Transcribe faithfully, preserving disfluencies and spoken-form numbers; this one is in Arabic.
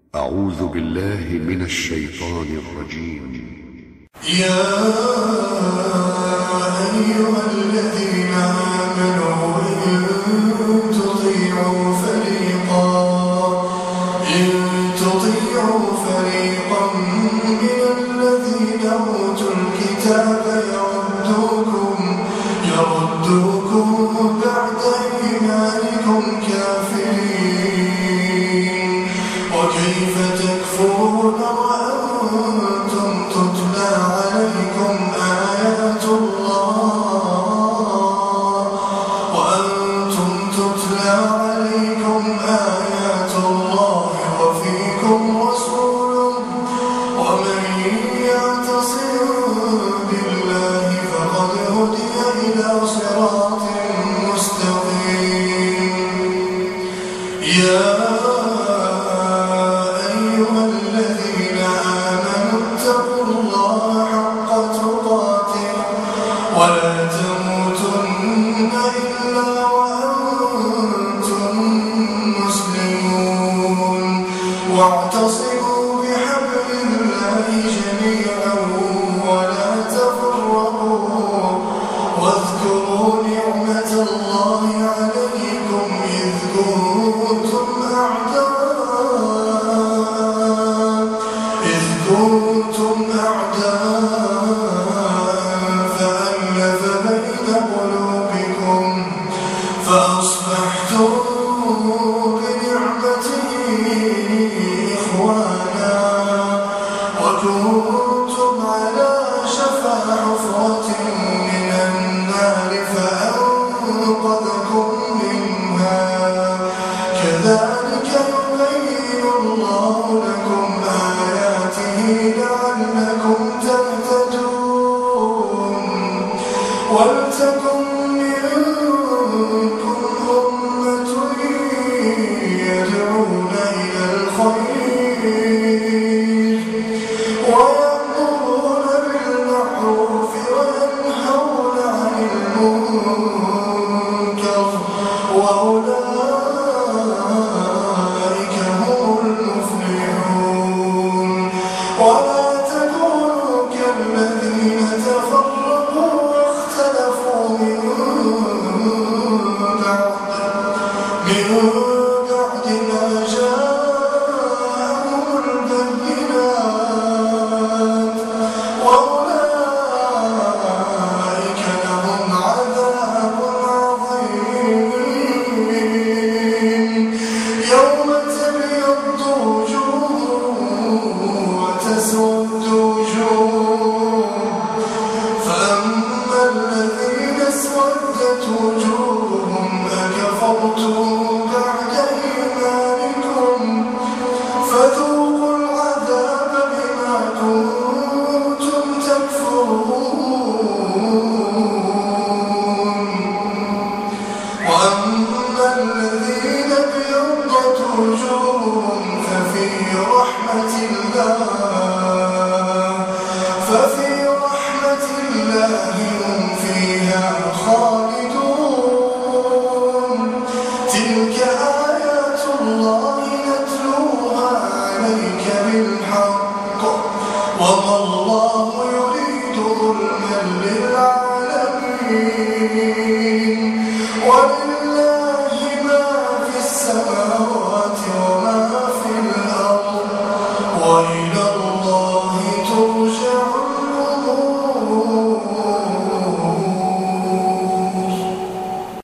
أعوذ بالله من الشيطان الرجيم. يا أيها الذين آمنوا إن تطيعوا فريقا إن تطيعوا فريقا من الذين أوتوا الكتاب يردوكم يردوكم بعد إيمانكم كافرين وكيف تكفرون وأنتم تتلى عليكم آيات الله وأنتم تتلى عليكم آيات الله وفيكم رسوله ومن يعتصم بالله فقد هدي إلى صراط مستقيم. يا أيها الذين آمنوا اتقوا الله حق تقاته ولا تموتن إلا وأنتم مسلمون واعتصموا بحبل الله جميعا ولا تفرقوا واذكروا نعمة الله عليكم إذ كنتم أعداء إذ كنتم